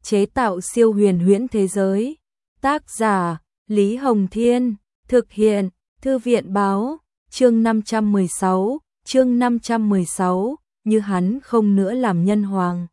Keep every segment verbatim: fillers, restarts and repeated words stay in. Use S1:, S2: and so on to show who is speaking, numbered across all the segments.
S1: chế tạo siêu huyền huyễn thế giới. Tác giả Lý Hồng Thiên, thực hiện Thư viện Báo, chương năm trăm mười sáu, chương năm trăm mười sáu, như hắn không nữa làm nhân hoàng.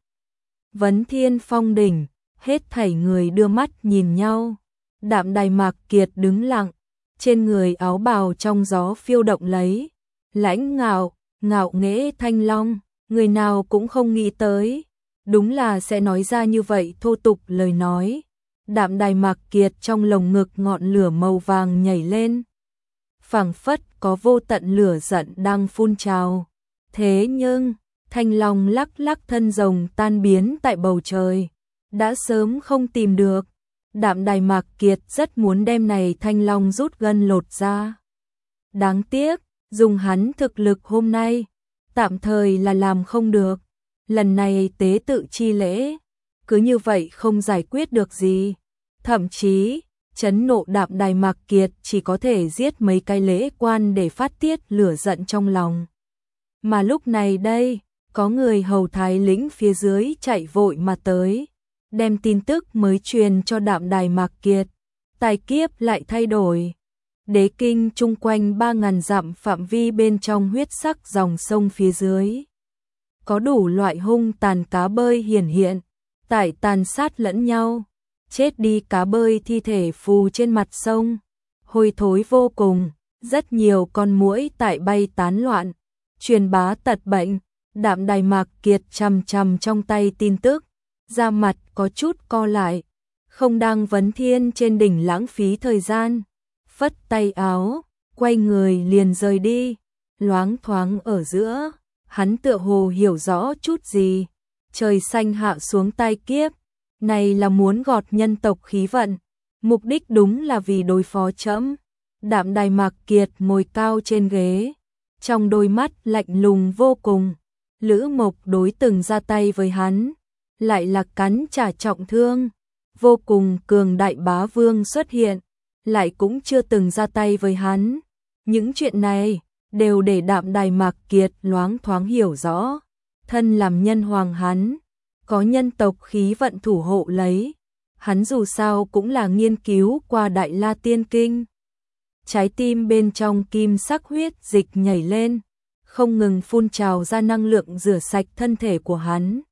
S1: Vấn Thiên Phong đỉnh, hết thảy người đưa mắt nhìn nhau. Đạm Đài Mạc Kiệt đứng lặng, trên người áo bào trong gió phiêu động lấy, lãnh ngạo, ngạo nghễ thanh long, người nào cũng không nghĩ tới, đúng là sẽ nói ra như vậy thô tục lời nói. Đạm Đài Mạc Kiệt trong lồng ngực ngọn lửa màu vàng nhảy lên, phảng phất có vô tận lửa giận đang phun trào. Thế nhưng, thanh long lắc lắc thân rồng tan biến tại bầu trời, đã sớm không tìm được. Đạm Đài Mạc Kiệt rất muốn đem này thanh long rút gân lột ra. Đáng tiếc, dùng hắn thực lực hôm nay, tạm thời là làm không được. Lần này tế tự chi lễ, cứ như vậy không giải quyết được gì. Thậm chí, chấn nộ Đạm Đài Mạc Kiệt chỉ có thể giết mấy cái lễ quan để phát tiết lửa giận trong lòng. Mà lúc này đây, có người hầu thái lĩnh phía dưới chạy vội mà tới, đem tin tức mới truyền cho Đạm Đài Mạc Kiệt. Tài kiếp lại thay đổi. Đế kinh chung quanh ba ngàn dặm phạm vi bên trong huyết sắc dòng sông phía dưới, có đủ loại hung tàn cá bơi hiển hiện, tại tàn sát lẫn nhau. Chết đi cá bơi thi thể phù trên mặt sông, hôi thối vô cùng, rất nhiều con muỗi tại bay tán loạn, truyền bá tật bệnh. Đạm Đài Mạc Kiệt chằm chằm trong tay tin tức, da mặt có chút co lại, không đang Vấn Thiên trên đỉnh lãng phí thời gian, phất tay áo, quay người liền rời đi. Loáng thoáng ở giữa, hắn tựa hồ hiểu rõ chút gì. Trời xanh hạ xuống tai kiếp, này là muốn gọt nhân tộc khí vận, mục đích đúng là vì đối phó trẫm. Đạm Đài Mạc Kiệt ngồi cao trên ghế, trong đôi mắt lạnh lùng vô cùng. Lữ Mộc đối từng ra tay với hắn, lại là cắn trả trọng thương. Vô cùng cường đại bá vương xuất hiện, lại cũng chưa từng ra tay với hắn. Những chuyện này đều để Đạm Đài Mạc Kiệt loáng thoáng hiểu rõ. Thân làm nhân hoàng hắn, có nhân tộc khí vận thủ hộ lấy. Hắn dù sao cũng là nghiên cứu qua Đại La Tiên Kinh. Trái tim bên trong kim sắc huyết dịch nhảy lên, không ngừng phun trào ra năng lượng rửa sạch thân thể của hắn.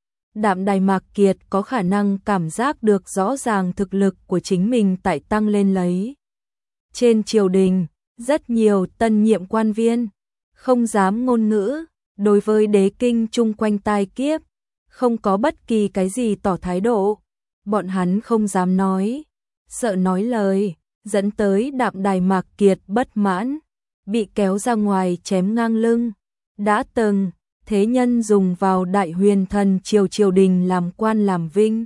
S1: Đạm Đài Mạc Kiệt có khả năng cảm giác được rõ ràng thực lực của chính mình tại tăng lên lấy. Trên triều đình, rất nhiều tân nhiệm quan viên, không dám ngôn ngữ, đối với đế kinh chung quanh tai kiếp, không có bất kỳ cái gì tỏ thái độ. Bọn hắn không dám nói, sợ nói lời, dẫn tới Đạm Đài Mạc Kiệt bất mãn, bị kéo ra ngoài chém ngang lưng. Đã từng, thế nhân dùng vào Đại Huyền Thần triều triều đình làm quan làm vinh.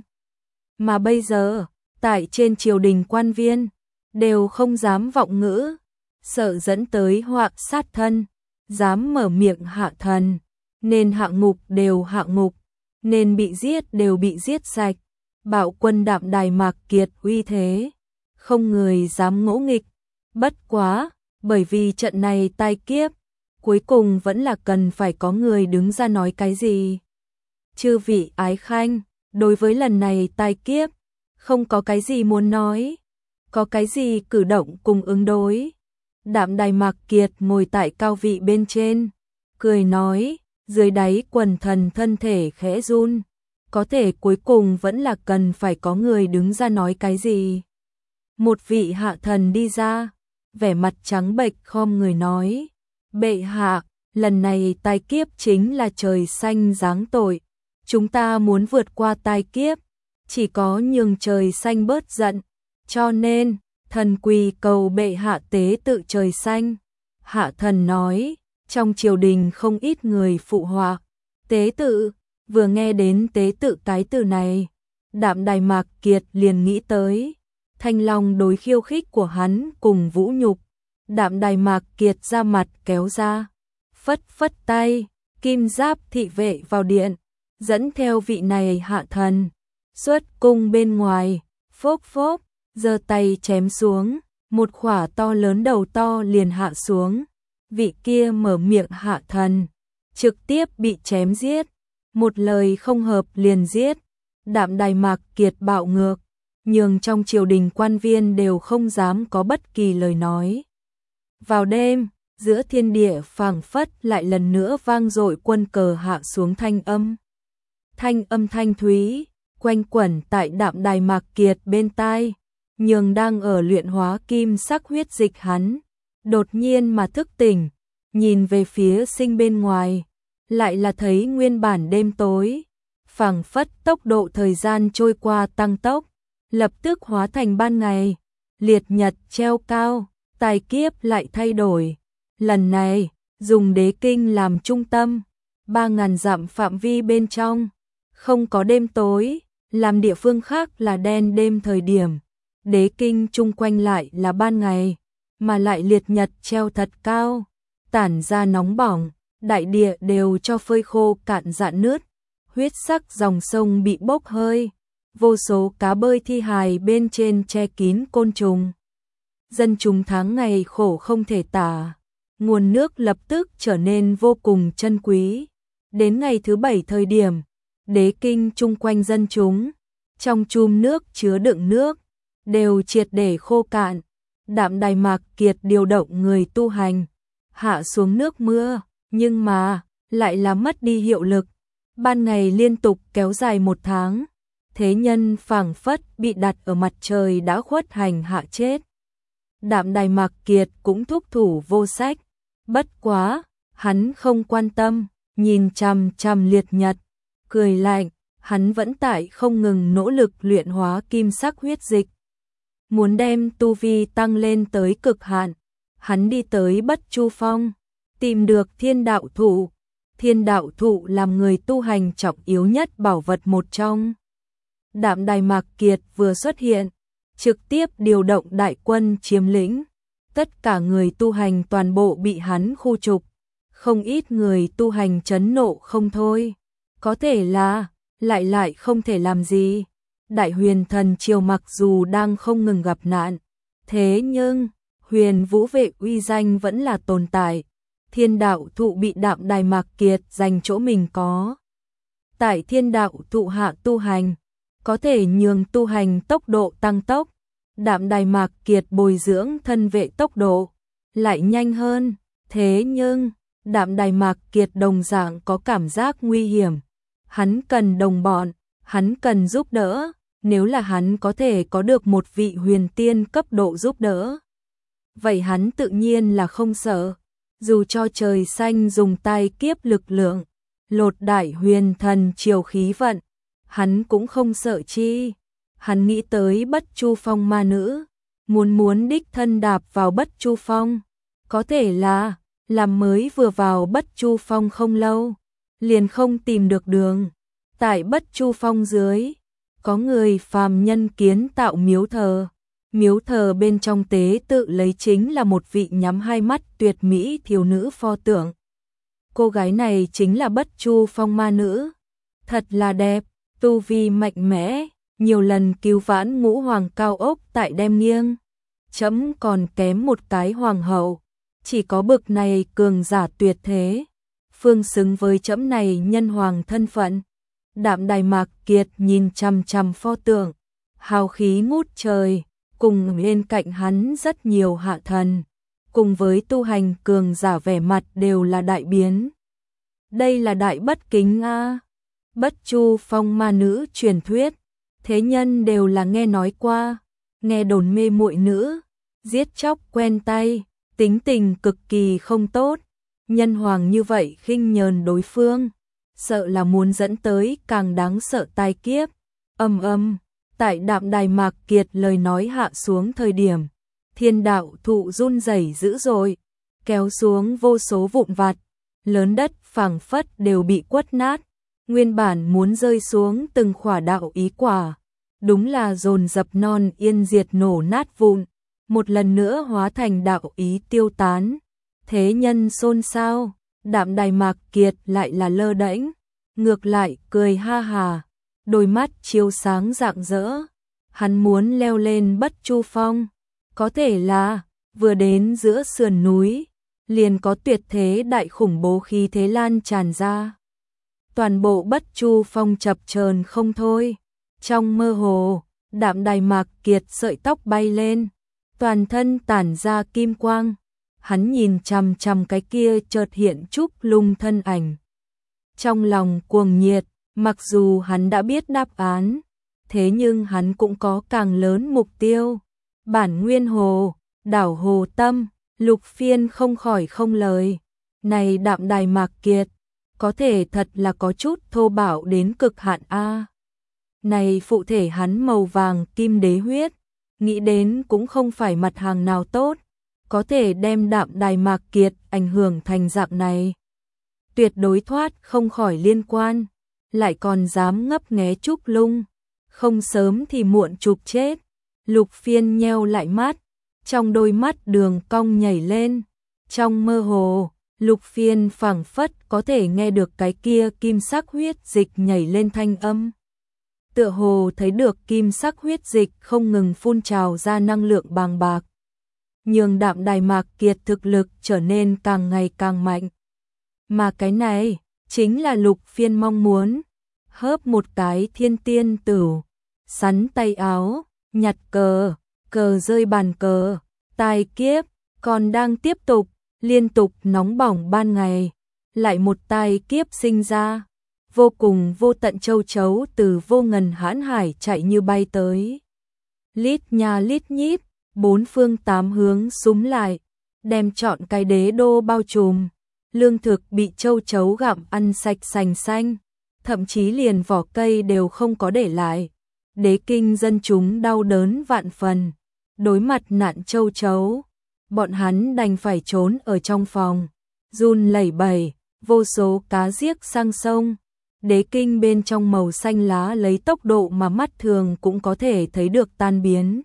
S1: Mà bây giờ, tại trên triều đình quan viên, đều không dám vọng ngữ, sợ dẫn tới họa sát thân, dám mở miệng hạ thần, nên hạ ngục đều hạ ngục, nên bị giết đều bị giết sạch. Bạo quân Đạm Đài Mạc Kiệt uy thế, không người dám ngỗ nghịch. Bất quá, bởi vì trận này tai kiếp, cuối cùng vẫn là cần phải có người đứng ra nói cái gì. Chư vị ái khanh, đối với lần này tai kiếp, không có cái gì muốn nói, có cái gì cử động cùng ứng đối. Đạm Đài Mạc Kiệt ngồi tại cao vị bên trên, cười nói, dưới đáy quần thần thân thể khẽ run, có thể cuối cùng vẫn là cần phải có người đứng ra nói cái gì. Một vị hạ thần đi ra, vẻ mặt trắng bệch khom người nói, bệ hạ, lần này tai kiếp chính là trời xanh giáng tội, chúng ta muốn vượt qua tai kiếp, chỉ có nhường trời xanh bớt giận, cho nên thần quỳ cầu bệ hạ tế tự trời xanh. Hạ thần nói, trong triều đình không ít người phụ họa. Tế tự, vừa nghe đến tế tự cái từ này, Đạm Đài Mạc Kiệt liền nghĩ tới thanh long đối khiêu khích của hắn cùng vũ nhục. Đạm Đài Mạc Kiệt ra mặt kéo ra, phất phất tay, kim giáp thị vệ vào điện, dẫn theo vị này hạ thần, xuất cung bên ngoài, phốp phốp, giơ tay chém xuống, một khỏa to lớn đầu to liền hạ xuống. Vị kia mở miệng hạ thần, trực tiếp bị chém giết, một lời không hợp liền giết. Đạm Đài Mạc Kiệt bạo ngược, nhường trong triều đình quan viên đều không dám có bất kỳ lời nói. Vào đêm, giữa thiên địa phảng phất lại lần nữa vang dội quân cờ hạ xuống thanh âm. Thanh âm thanh thúy, quanh quẩn tại Đạm Đài Mạc Kiệt bên tai, nhường đang ở luyện hóa kim sắc huyết dịch hắn, đột nhiên mà thức tỉnh, nhìn về phía sinh bên ngoài, lại là thấy nguyên bản đêm tối, phảng phất tốc độ thời gian trôi qua tăng tốc, lập tức hóa thành ban ngày, liệt nhật treo cao, tài kiếp lại thay đổi. Lần này, dùng đế kinh làm trung tâm, ba ngàn dặm phạm vi bên trong, không có đêm tối, làm địa phương khác là đen đêm thời điểm. Đế kinh chung quanh lại là ban ngày, mà lại liệt nhật treo thật cao, tản ra nóng bỏng, đại địa đều cho phơi khô cạn dạn nứt, huyết sắc dòng sông bị bốc hơi, vô số cá bơi thi hài bên trên che kín côn trùng. Dân chúng tháng ngày khổ không thể tả, nguồn nước lập tức trở nên vô cùng chân quý. Đến ngày thứ bảy thời điểm, đế kinh chung quanh dân chúng, trong chum nước chứa đựng nước, đều triệt để khô cạn. Đạm Đài Mạc Kiệt điều động người tu hành, hạ xuống nước mưa, nhưng mà, lại là mất đi hiệu lực. Ban ngày liên tục kéo dài một tháng, thế nhân phảng phất bị đặt ở mặt trời đã khuất hành hạ chết. Đạm Đài Mạc Kiệt cũng thúc thủ vô sách, bất quá, hắn không quan tâm, nhìn chằm chằm liệt nhật, cười lạnh, hắn vẫn tại không ngừng nỗ lực luyện hóa kim sắc huyết dịch. Muốn đem tu vi tăng lên tới cực hạn, hắn đi tới Bất Chu Phong, tìm được thiên đạo thụ. Thiên đạo thụ làm người tu hành trọng yếu nhất bảo vật một trong. Đạm Đài Mạc Kiệt vừa xuất hiện, trực tiếp điều động đại quân chiếm lĩnh. Tất cả người tu hành toàn bộ bị hắn khu trục. Không ít người tu hành chấn nộ không thôi. Có thể là, lại lại không thể làm gì. Đại huyền thần triều mặc dù đang không ngừng gặp nạn, thế nhưng, huyền vũ vệ uy danh vẫn là tồn tại. Thiên đạo thụ bị Đạm Đài Mạc Kiệt dành chỗ mình có. Tại thiên đạo thụ hạ tu hành, có thể nhường tu hành tốc độ tăng tốc. Đạm Đài Mạc Kiệt bồi dưỡng thân vệ tốc độ, lại nhanh hơn. Thế nhưng, Đạm Đài Mạc Kiệt đồng dạng có cảm giác nguy hiểm. Hắn cần đồng bọn, hắn cần giúp đỡ. Nếu là hắn có thể có được một vị huyền tiên cấp độ giúp đỡ, vậy hắn tự nhiên là không sợ. Dù cho trời xanh dùng tai kiếp lực lượng, lột đại huyền thần triều khí vận, hắn cũng không sợ chi. Hắn nghĩ tới Bất Chu Phong ma nữ, muốn muốn đích thân đạp vào Bất Chu Phong. Có thể là, làm mới vừa vào Bất Chu Phong không lâu, liền không tìm được đường. Tại Bất Chu Phong dưới, có người phàm nhân kiến tạo miếu thờ. Miếu thờ bên trong tế tự lấy chính là một vị nhắm hai mắt tuyệt mỹ thiếu nữ pho tượng. Cô gái này chính là Bất Chu Phong ma nữ. Thật là đẹp, tu vi mạnh mẽ, nhiều lần cứu vãn ngũ hoàng cao ốc tại đem nghiêng. Chấm còn kém một cái hoàng hậu, chỉ có bực này cường giả tuyệt thế, phương xứng với chấm này nhân hoàng thân phận. Đạm Đài Mạc Kiệt nhìn chằm chằm pho tượng, hào khí ngút trời. Cùng bên cạnh hắn rất nhiều hạ thần, cùng với tu hành cường giả vẻ mặt đều là đại biến. Đây là đại bất kính a. Bất Chu Phong ma nữ truyền thuyết, thế nhân đều là nghe nói qua, nghe đồn mê muội nữ, giết chóc quen tay, tính tình cực kỳ không tốt, nhân hoàng như vậy khinh nhờn đối phương, sợ là muốn dẫn tới càng đáng sợ tai kiếp. Âm âm Tại Đạm Đài Mạc Kiệt lời nói hạ xuống thời điểm, thiên đạo thụ run rẩy dữ dội, kéo xuống vô số vụn vặt, lớn đất phảng phất đều bị quất nát, nguyên bản muốn rơi xuống từng khỏa đạo ý quả, đúng là dồn dập non yên diệt nổ nát vụn, một lần nữa hóa thành đạo ý tiêu tán. Thế nhân xôn xao, Đạm Đài Mạc Kiệt lại là lơ đễnh, ngược lại cười ha hà. Đôi mắt chiếu sáng rạng rỡ, hắn muốn leo lên Bất Chu Phong, có thể là, vừa đến giữa sườn núi, liền có tuyệt thế đại khủng bố khí thế lan tràn ra. Toàn bộ Bất Chu Phong chập chờn không thôi, Trong mơ hồ, Đạm Đài Mạc Kiệt sợi tóc bay lên, toàn thân tản ra kim quang. Hắn nhìn chằm chằm cái kia chợt hiện Trúc Lung thân ảnh. Trong lòng cuồng nhiệt, mặc dù hắn đã biết đáp án, thế nhưng hắn cũng có càng lớn mục tiêu. Bản Nguyên Hồ, đảo Hồ Tâm, Lục Phiên không khỏi không lời. Này Đạm Đài Mạc Kiệt, có thể thật là có chút thô bạo đến cực hạn a. Này phụ thể hắn màu vàng kim đế huyết, nghĩ đến cũng không phải mặt hàng nào tốt, có thể đem Đạm Đài Mạc Kiệt ảnh hưởng thành dạng này. Tuyệt đối thoát không khỏi liên quan, lại còn dám ngấp nghé Trúc Lung, không sớm thì muộn chụp chết. Lục Phiên nheo lại mắt, trong đôi mắt đường cong nhảy lên. Trong mơ hồ, Lục Phiên phảng phất có thể nghe được cái kia kim sắc huyết dịch nhảy lên thanh âm. Tựa hồ thấy được kim sắc huyết dịch không ngừng phun trào ra năng lượng bàng bạc, nhường Đạm Đài Mạc Kiệt thực lực trở nên càng ngày càng mạnh. Mà cái này chính là Lục Phiên mong muốn. Hớp một cái thiên tiên tửu, sắn tay áo, nhặt cờ, cờ rơi bàn cờ, tài kiếp, còn đang tiếp tục, liên tục nóng bỏng ban ngày. Lại một tài kiếp sinh ra, vô cùng vô tận châu chấu từ vô ngần hãn hải chạy như bay tới. Lít nha lít nhít, bốn phương tám hướng súm lại, đem trọn cái đế đô bao trùm. Lương thực bị châu chấu gặm ăn sạch sành xanh, thậm chí liền vỏ cây đều không có để lại. Đế kinh dân chúng đau đớn vạn phần, đối mặt nạn châu chấu, bọn hắn đành phải trốn ở trong phòng, run lẩy bẩy, vô số cá giếc sang sông. Đế kinh bên trong màu xanh lá lấy tốc độ mà mắt thường cũng có thể thấy được tan biến.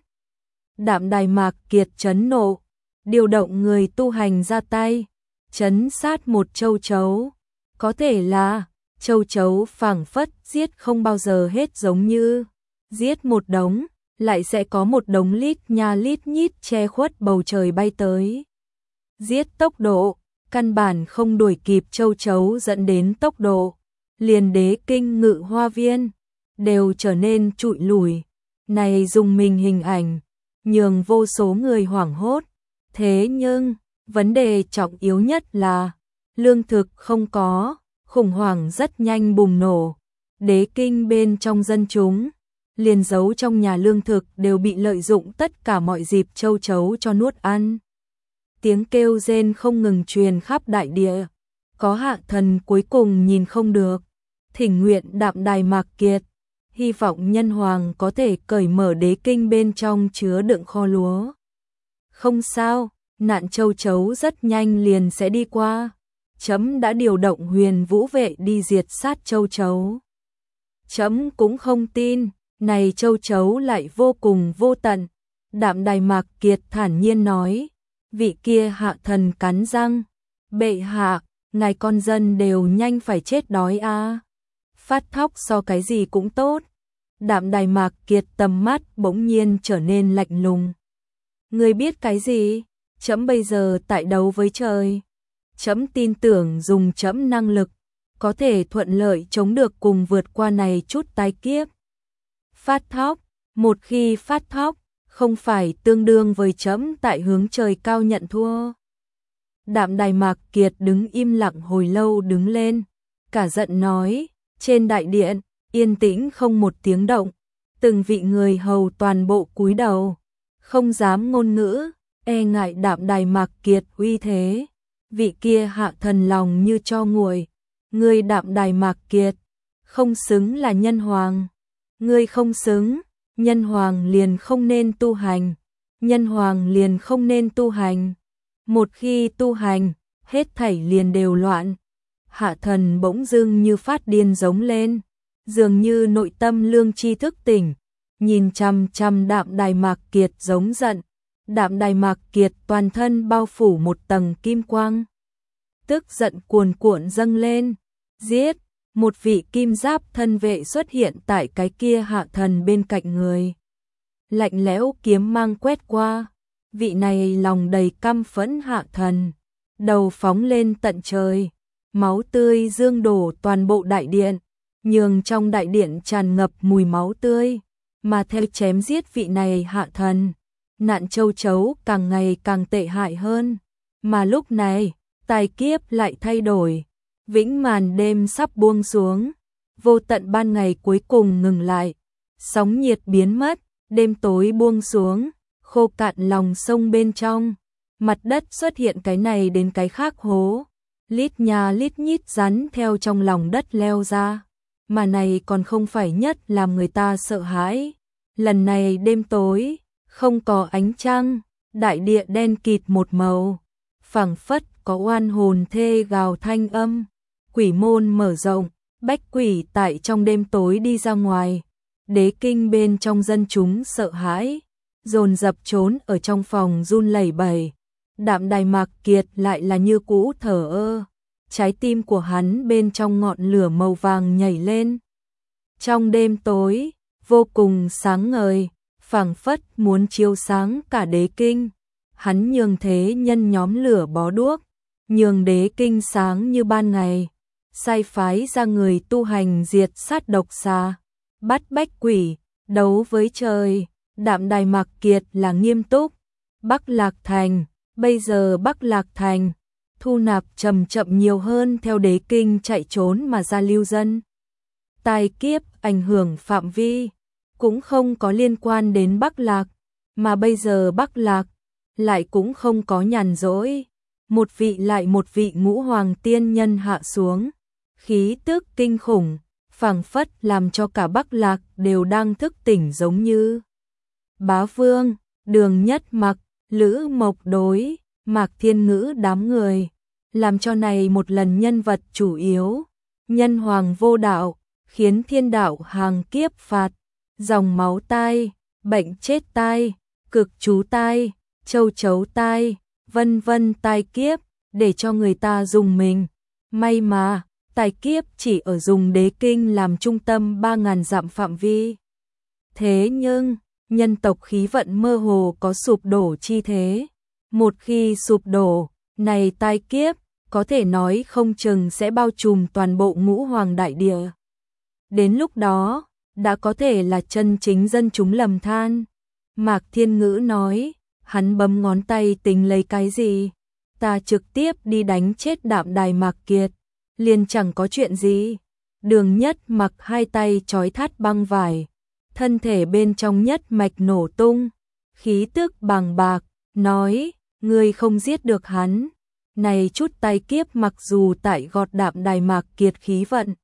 S1: Đạm Đài Mạc Kiệt chấn nộ, điều động người tu hành ra tay, chấn sát một châu chấu. Có thể là châu chấu phảng phất giết không bao giờ hết, giống như giết một đống, lại sẽ có một đống lít nha lít nhít che khuất bầu trời bay tới. Giết tốc độ, căn bản không đuổi kịp châu chấu dẫn đến tốc độ, liền đế kinh ngự hoa viên đều trở nên trụi lùi. Này dùng mình hình ảnh, nhường vô số người hoảng hốt. Thế nhưng, vấn đề trọng yếu nhất là lương thực không có, khủng hoảng rất nhanh bùng nổ. Đế kinh bên trong dân chúng, liền giấu trong nhà lương thực đều bị lợi dụng tất cả mọi dịp châu chấu cho nuốt ăn. Tiếng kêu rên không ngừng truyền khắp đại địa. Có hạ thần cuối cùng nhìn không được, thỉnh nguyện Đạm Đài Mạc Kiệt, hy vọng nhân hoàng có thể cởi mở đế kinh bên trong chứa đựng kho lúa. Không sao, nạn châu chấu rất nhanh liền sẽ đi qua. Chấm đã điều động huyền vũ vệ đi diệt sát châu chấu. Chấm cũng không tin, này châu chấu lại vô cùng vô tận. Đạm Đài Mạc Kiệt thản nhiên nói, vị kia hạ thần cắn răng, bệ hạ, ngài con dân đều nhanh phải chết đói a. À. Phát thóc so cái gì cũng tốt. Đạm Đài Mạc Kiệt tầm mắt bỗng nhiên trở nên lạnh lùng. Ngươi biết cái gì? Chấm bây giờ tại đấu với trời. Chấm tin tưởng dùng chấm năng lực, có thể thuận lợi chống được cùng vượt qua này chút tai kiếp. Phát thóc, một khi phát thóc, không phải tương đương với chấm tại hướng trời cao nhận thua. Đạm Đài Mạc Kiệt đứng im lặng hồi lâu đứng lên, cả giận nói, trên đại điện, yên tĩnh không một tiếng động, từng vị người hầu toàn bộ cúi đầu, không dám ngôn ngữ, e ngại Đạm Đài Mạc Kiệt uy thế. Vị kia hạ thần lòng như cho nguội, ngươi Đạm Đài Mạc Kiệt, không xứng là nhân hoàng. Ngươi không xứng, nhân hoàng liền không nên tu hành, nhân hoàng liền không nên tu hành. Một khi tu hành, hết thảy liền đều loạn. Hạ thần bỗng dưng như phát điên giống lên, dường như nội tâm lương tri thức tỉnh, nhìn chằm chằm Đạm Đài Mạc Kiệt giống giận. Đạm Đài Mạc Kiệt toàn thân bao phủ một tầng kim quang, tức giận cuồn cuộn dâng lên, giết. Một vị kim giáp thân vệ xuất hiện tại cái kia hạ thần bên cạnh người. Lạnh lẽo kiếm mang quét qua, vị này lòng đầy căm phẫn hạ thần, đầu phóng lên tận trời, máu tươi dương đổ toàn bộ đại điện, nhường trong đại điện tràn ngập mùi máu tươi, mà theo chém giết vị này hạ thần, nạn châu chấu càng ngày càng tệ hại hơn. Mà lúc này, tài kiếp lại thay đổi, vĩnh màn đêm sắp buông xuống, vô tận ban ngày cuối cùng ngừng lại, sóng nhiệt biến mất, đêm tối buông xuống, khô cạn lòng sông bên trong, mặt đất xuất hiện cái này đến cái khác hố, lít nhà lít nhít rắn theo trong lòng đất leo ra, mà này còn không phải nhất làm người ta sợ hãi. Lần này đêm tối, không có ánh trăng, đại địa đen kịt một màu, phảng phất có oan hồn thê gào thanh âm, quỷ môn mở rộng, bách quỷ tại trong đêm tối đi ra ngoài, đế kinh bên trong dân chúng sợ hãi, dồn dập trốn ở trong phòng run lẩy bẩy. Đạm Đài Mạc Kiệt lại là như cũ thở ơ, trái tim của hắn bên trong ngọn lửa màu vàng nhảy lên. Trong đêm tối, vô cùng sáng ngời, phảng phất muốn chiếu sáng cả đế kinh. Hắn nhường thế nhân nhóm lửa bó đuốc, nhường đế kinh sáng như ban ngày, sai phái ra người tu hành diệt sát độc xà, bắt bách quỷ, đấu với trời. Đạm Đài Mạc Kiệt là nghiêm túc. Bắc Lạc Thành, bây giờ Bắc Lạc Thành, thu nạp chậm chậm nhiều hơn theo đế kinh chạy trốn mà ra lưu dân. Tai kiếp ảnh hưởng phạm vi, cũng không có liên quan đến Bắc Lạc, mà bây giờ Bắc Lạc lại cũng không có nhàn rỗi. Một vị lại một vị ngũ hoàng tiên nhân hạ xuống, khí tức kinh khủng, phảng phất làm cho cả Bắc Lạc đều đang thức tỉnh giống như. Bá Vương, Đường Nhất Mặc, Lữ Mộc Đối, Mạc Thiên Ngữ đám người, làm cho này một lần nhân vật chủ yếu, nhân hoàng vô đạo, khiến thiên đạo hàng kiếp phạt, dòng máu tai, bệnh chết tai, cực chú tai, châu chấu tai, vân vân tai kiếp, để cho người ta dùng mình. May mà, tai kiếp chỉ ở dùng đế kinh làm trung tâm ba ngàn dặm phạm vi. Thế nhưng, nhân tộc khí vận mơ hồ có sụp đổ chi thế. Một khi sụp đổ, này tai kiếp, có thể nói không chừng sẽ bao trùm toàn bộ ngũ hoàng đại địa. Đến lúc đó, đã có thể là chân chính dân chúng lầm than. Mạc Thiên Ngữ nói, hắn bấm ngón tay tính lấy cái gì? Ta trực tiếp đi đánh chết Đạm Đài Mạc Kiệt, liền chẳng có chuyện gì. Đường Nhất Mặc hai tay trói thắt băng vải, thân thể bên trong nhất mạch nổ tung, khí tức bàng bạc, nói, ngươi không giết được hắn. Này chút tai kiếp mặc dù tại gọt Đạm Đài Mạc Kiệt khí vận,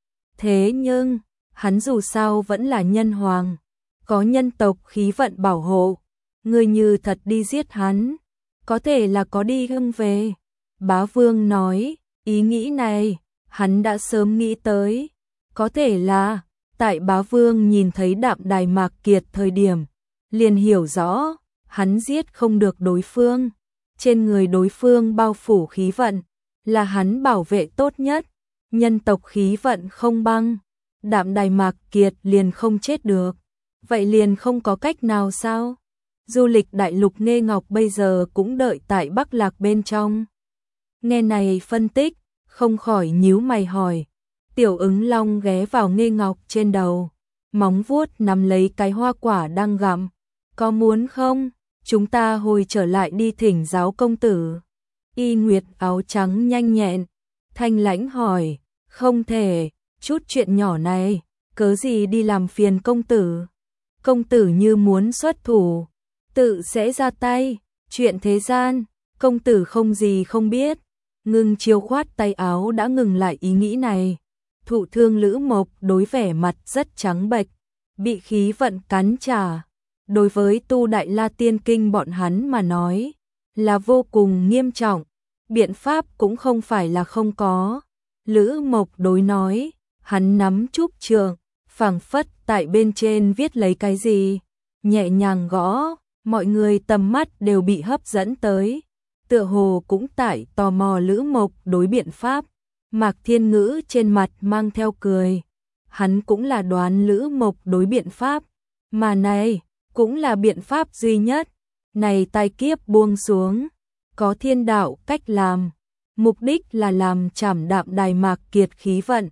S1: thế nhưng, hắn dù sao vẫn là nhân hoàng, có nhân tộc khí vận bảo hộ, ngươi như thật đi giết hắn, có thể là có đi hưng về. Bá Vương nói, ý nghĩ này, hắn đã sớm nghĩ tới, có thể là, tại Bá Vương nhìn thấy Đạm Đài Mạc Kiệt thời điểm, liền hiểu rõ, hắn giết không được đối phương, trên người đối phương bao phủ khí vận, là hắn bảo vệ tốt nhất, nhân tộc khí vận không băng, Đạm Đài Mạc Kiệt liền không chết được, vậy liền không có cách nào sao? Du lịch đại lục Nghê Ngọc bây giờ cũng đợi tại Bắc Lạc bên trong. Nghe này phân tích, không khỏi nhíu mày hỏi. Tiểu Ứng Long ghé vào Nghê Ngọc trên đầu, móng vuốt nắm lấy cái hoa quả đang gặm. Có muốn không? Chúng ta hồi trở lại đi thỉnh giáo công tử. Y Nguyệt áo trắng nhanh nhẹn, thanh lãnh hỏi. Không thể, chút chuyện nhỏ này, cớ gì đi làm phiền công tử. Công tử như muốn xuất thủ, tự sẽ ra tay, chuyện thế gian, công tử không gì không biết. Ngưng chiêu khoát tay áo đã ngừng lại ý nghĩ này. Thụ thương Lữ Mộc Đối vẻ mặt rất trắng bệch, bị khí vận cắn trả. Đối với tu Đại La Tiên Kinh bọn hắn mà nói, là vô cùng nghiêm trọng, biện pháp cũng không phải là không có. Lữ Mộc Đối nói, hắn nắm trúc trượng, phảng phất tại bên trên viết lấy cái gì, nhẹ nhàng gõ, mọi người tầm mắt đều bị hấp dẫn tới, tựa hồ cũng tại tò mò Lữ Mộc Đối biện pháp. Mạc Thiên Ngữ trên mặt mang theo cười, hắn cũng là đoán Lữ Mộc Đối biện pháp, mà này cũng là biện pháp duy nhất. Này tai kiếp buông xuống, có thiên đạo cách làm, mục đích là làm chảm Đạm Đài Mạc Kiệt khí vận,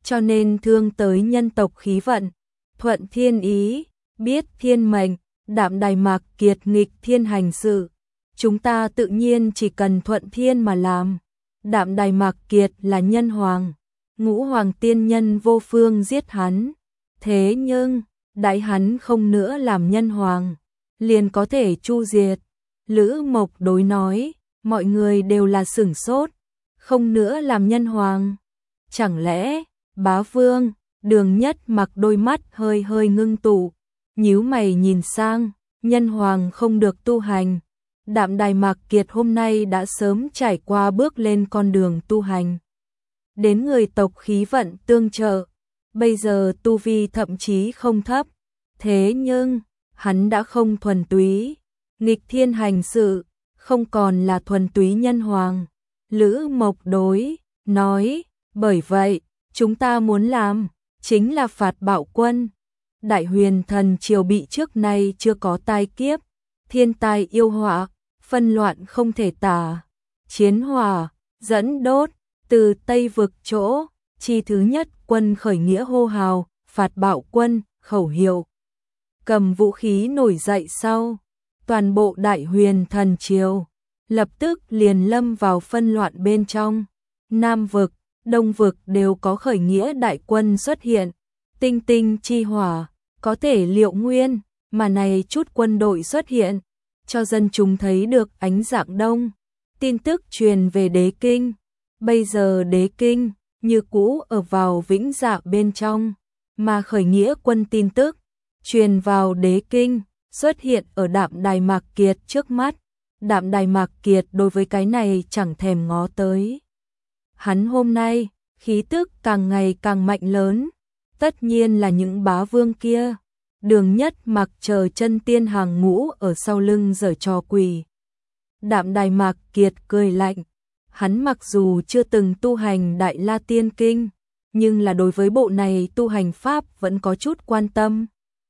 S1: cho nên thương tới nhân tộc khí vận. Thuận thiên ý, biết thiên mệnh, Đạm Đài Mạc Kiệt nghịch thiên hành sự. Chúng ta tự nhiên chỉ cần thuận thiên mà làm. Đạm Đài Mạc Kiệt là nhân hoàng, Ngũ Hoàng tiên nhân vô phương giết hắn. Thế nhưng, đại hắn không nữa làm nhân hoàng, liền có thể chu diệt. Lữ Mộc đối nói, mọi người đều là sửng sốt, không nữa làm nhân hoàng. Chẳng lẽ, Bá Vương, Đường Nhất Mặc đôi mắt hơi hơi ngưng tụ, nhíu mày nhìn sang, nhân hoàng không được tu hành. Đạm Đài Mạc Kiệt hôm nay đã sớm trải qua bước lên con đường tu hành. Đến người tộc khí vận tương trợ, bây giờ tu vi thậm chí không thấp. Thế nhưng, hắn đã không thuần túy, nghịch thiên hành sự, không còn là thuần túy nhân hoàng. Lữ Mộc đối, nói, bởi vậy, chúng ta muốn làm, chính là phạt bạo quân. Đại Huyền Thần Triều bị trước nay chưa có tai kiếp, thiên tai yêu họa, phân loạn không thể tả. Chiến hỏa, dẫn đốt, từ Tây Vực chỗ, chi thứ nhất quân khởi nghĩa hô hào, phạt bạo quân, khẩu hiệu. Cầm vũ khí nổi dậy sau, toàn bộ Đại Huyền Thần Triều, lập tức liền lâm vào phân loạn bên trong. Nam Vực, Đông Vực đều có khởi nghĩa đại quân xuất hiện, tinh tinh chi hỏa, có thể liệu nguyên, mà này chút quân đội xuất hiện, cho dân chúng thấy được ánh dạng đông. Tin tức truyền về Đế Kinh, bây giờ Đế Kinh như cũ ở vào vĩnh dạ bên trong, mà khởi nghĩa quân tin tức truyền vào Đế Kinh, xuất hiện ở Đạm Đài Mạc Kiệt trước mắt. Đạm Đài Mạc Kiệt đối với cái này chẳng thèm ngó tới. Hắn hôm nay, khí tức càng ngày càng mạnh lớn, tất nhiên là những bá vương kia. Đường Nhất Mặc chờ chân tiên hàng ngũ ở sau lưng giở trò quỷ. Đạm Đài Mạc Kiệt cười lạnh, hắn mặc dù chưa từng tu hành Đại La Tiên Kinh, nhưng là đối với bộ này tu hành pháp vẫn có chút quan tâm.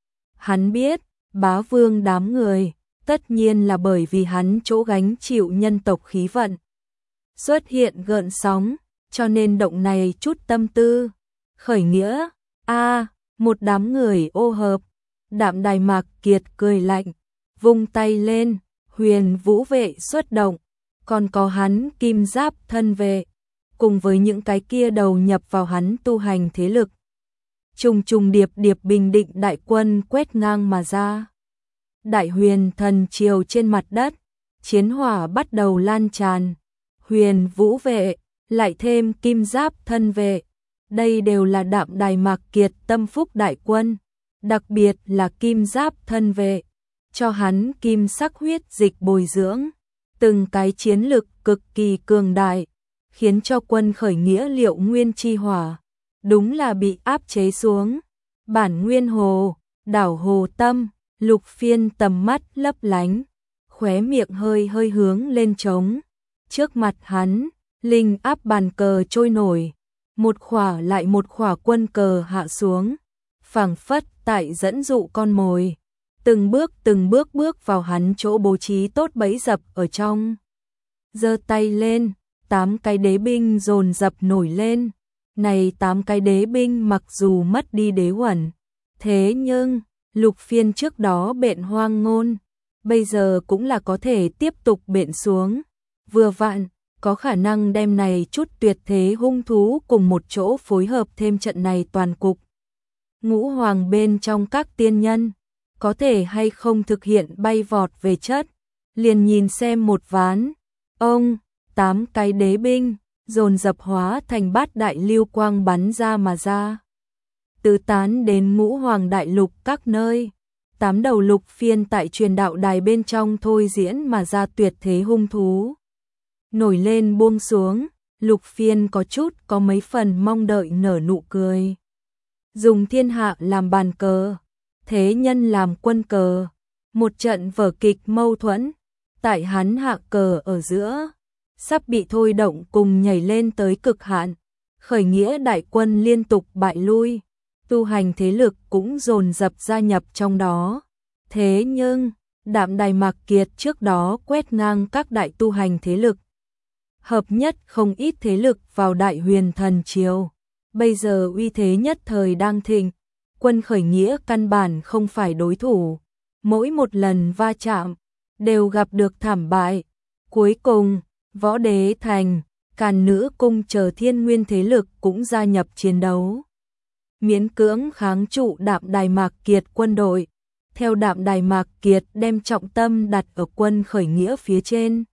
S1: Hắn biết, bá vương đám người, tất nhiên là bởi vì hắn chỗ gánh chịu nhân tộc khí vận. Xuất hiện gợn sóng, cho nên động này chút tâm tư. Khởi nghĩa, a một đám người ô hợp. Đạm Đài Mạc Kiệt cười lạnh, vung tay lên, huyền vũ vệ xuất động, còn có hắn kim giáp thân vệ, cùng với những cái kia đầu nhập vào hắn tu hành thế lực. Trùng trùng điệp điệp bình định đại quân quét ngang mà ra. Đại Huyền Thần Triều trên mặt đất, chiến hỏa bắt đầu lan tràn. Huyền vũ vệ, lại thêm kim giáp thân vệ, đây đều là Đạm Đài Mạc Kiệt tâm phúc đại quân. Đặc biệt là kim giáp thân vệ, cho hắn kim sắc huyết dịch bồi dưỡng, từng cái chiến lực cực kỳ cường đại, khiến cho quân khởi nghĩa liệu nguyên chi hỏa, đúng là bị áp chế xuống. Bản Nguyên Hồ, đảo Hồ Tâm, Lục Phiên tầm mắt lấp lánh, khóe miệng hơi hơi hướng lên trống. Trước mặt hắn, linh áp bàn cờ trôi nổi, một khỏa lại một khỏa quân cờ hạ xuống, phảng phất tại dẫn dụ con mồi, từng bước từng bước bước vào hắn chỗ bố trí tốt bẫy dập ở trong. Giơ tay lên, tám cái đế binh dồn dập nổi lên. Này tám cái đế binh mặc dù mất đi đế uẩn, thế nhưng Lục Phiên trước đó bện hoang ngôn, bây giờ cũng là có thể tiếp tục bện xuống. Vừa vặn, có khả năng đem này chút tuyệt thế hung thú cùng một chỗ phối hợp thêm trận này toàn cục. Ngũ hoàng bên trong các tiên nhân, có thể hay không thực hiện bay vọt về chất, liền nhìn xem một ván. Ông, tám cái đế binh, dồn dập hóa thành bát đại lưu quang bắn ra mà ra. Tứ tán đến ngũ hoàng đại lục các nơi, tám đầu Lục Phiên tại truyền đạo đài bên trong thôi diễn mà ra tuyệt thế hung thú. Nổi lên buông xuống, Lục Phiên có chút có mấy phần mong đợi nở nụ cười. Dùng thiên hạ làm bàn cờ, thế nhân làm quân cờ, một trận vở kịch mâu thuẫn, tại hắn hạ cờ ở giữa, sắp bị thôi động cùng nhảy lên tới cực hạn. Khởi nghĩa đại quân liên tục bại lui, tu hành thế lực cũng dồn dập gia nhập trong đó. Thế nhưng, Đạm Đài Mạc Kiệt trước đó quét ngang các đại tu hành thế lực, hợp nhất không ít thế lực vào Đại Huyền Thần Triều. bây giờ uy thế nhất thời đang thịnh, quân khởi nghĩa căn bản không phải đối thủ, mỗi một lần va chạm đều gặp được thảm bại. Cuối cùng, Võ Đế Thành, Càn Nữ Cung chờ thiên nguyên thế lực cũng gia nhập chiến đấu, miễn cưỡng kháng trụ Đạm Đài Mạc Kiệt quân đội. Theo Đạm Đài Mạc Kiệt đem trọng tâm đặt ở quân khởi nghĩa phía trên.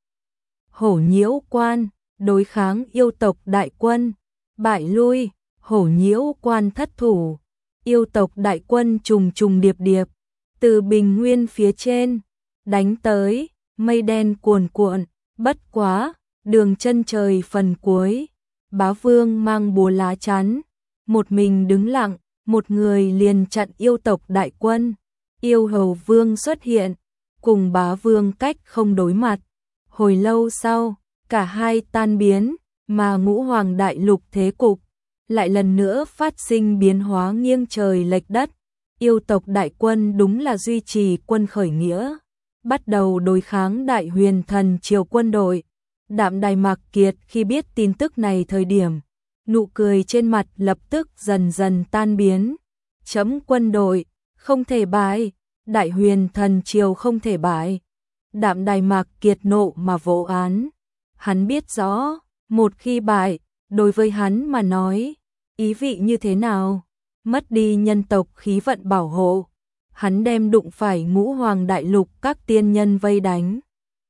S1: Hổ Nhiễu Quan đối kháng yêu tộc đại quân, bại lui, Hổ Nhiễu Quan thất thủ, yêu tộc đại quân trùng trùng điệp điệp từ bình nguyên phía trên đánh tới, mây đen cuồn cuộn. Bất quá, đường chân trời phần cuối, Bá Vương mang búa lá chắn, một mình đứng lặng, một người liền chặn yêu tộc đại quân. Yêu Hầu Vương xuất hiện, cùng Bá Vương cách không đối mặt. Hồi lâu sau, cả hai tan biến, mà Ngũ Hoàng đại lục thế cục lại lần nữa phát sinh biến hóa nghiêng trời lệch đất. Yêu tộc đại quân đúng là duy trì quân khởi nghĩa, bắt đầu đối kháng Đại Huyền Thần Triều quân đội. Đạm Đài Mạc Kiệt khi biết tin tức này thời điểm, nụ cười trên mặt lập tức dần dần tan biến. Chấm quân đội không thể bại, Đại Huyền Thần Triều không thể bại. Đạm Đài Mạc Kiệt nộ mà vỗ án. Hắn biết rõ, một khi bại, đối với hắn mà nói, ý vị như thế nào? Mất đi nhân tộc khí vận bảo hộ. Hắn đem đụng phải Ngũ Hoàng đại lục các tiên nhân vây đánh.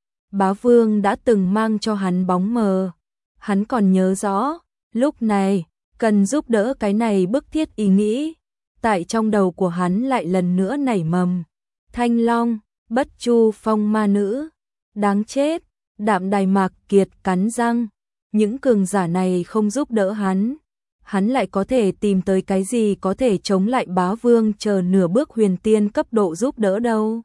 S1: Bá Vương đã từng mang cho hắn bóng mờ. Hắn còn nhớ rõ, lúc này, cần giúp đỡ cái này bức thiết ý nghĩ. Tại trong đầu của hắn lại lần nữa nảy mầm. Thanh Long, Bất Chu Phong ma nữ. Đáng chết, Đạm Đài Mạc Kiệt cắn răng. Những cường giả này không giúp đỡ hắn. Hắn lại có thể tìm tới cái gì có thể chống lại Bá Vương chờ nửa bước huyền tiên cấp độ giúp đỡ đâu.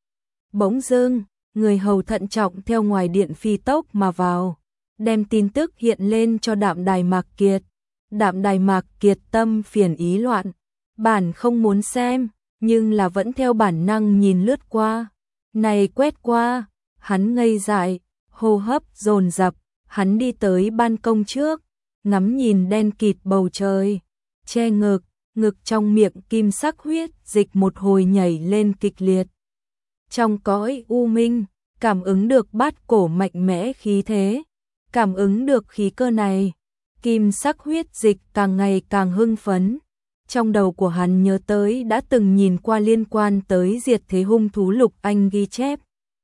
S1: Bỗng dưng, người hầu thận trọng theo ngoài điện phi tốc mà vào, đem tin tức hiện lên cho Đạm Đài Mạc Kiệt. Đạm Đài Mạc Kiệt tâm phiền ý loạn, bản không muốn xem, nhưng là vẫn theo bản năng nhìn lướt qua. Này quét qua, hắn ngây dại, hô hấp dồn dập, hắn đi tới ban công trước, ngắm nhìn đen kịt bầu trời, che ngực, ngực trong miệng kim sắc huyết dịch một hồi nhảy lên kịch liệt. Trong cõi u minh, cảm ứng được bát cổ mạnh mẽ khí thế, cảm ứng được khí cơ này, kim sắc huyết dịch càng ngày càng hưng phấn. Trong đầu của hắn nhớ tới đã từng nhìn qua liên quan tới diệt thế hung thú Lục Anh ghi chép.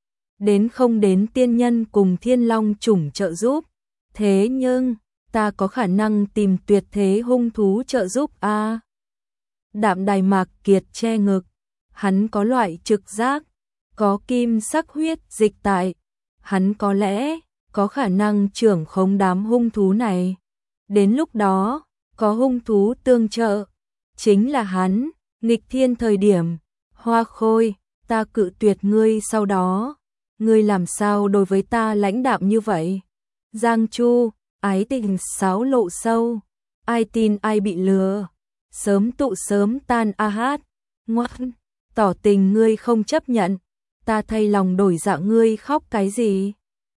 S1: Đến không đến tiên nhân cùng thiên long chủng trợ giúp, thế nhưng ta có khả năng tìm tuyệt thế hung thú trợ giúp a. À? Đạm Đài Mạc Kiệt che ngực, hắn có loại trực giác, có kim sắc huyết dịch tại, hắn có lẽ có khả năng trưởng khống đám hung thú này. Đến lúc đó, có hung thú tương trợ, chính là hắn, nghịch thiên thời điểm. Hoa Khôi, ta cự tuyệt ngươi sau đó, ngươi làm sao đối với ta lãnh đạm như vậy? Giang Chu, ái tình sáo lộ sâu, ai tin ai bị lừa, sớm tụ sớm tan a hát, ngoan, tỏ tình ngươi không chấp nhận, ta thay lòng đổi dạ ngươi khóc cái gì?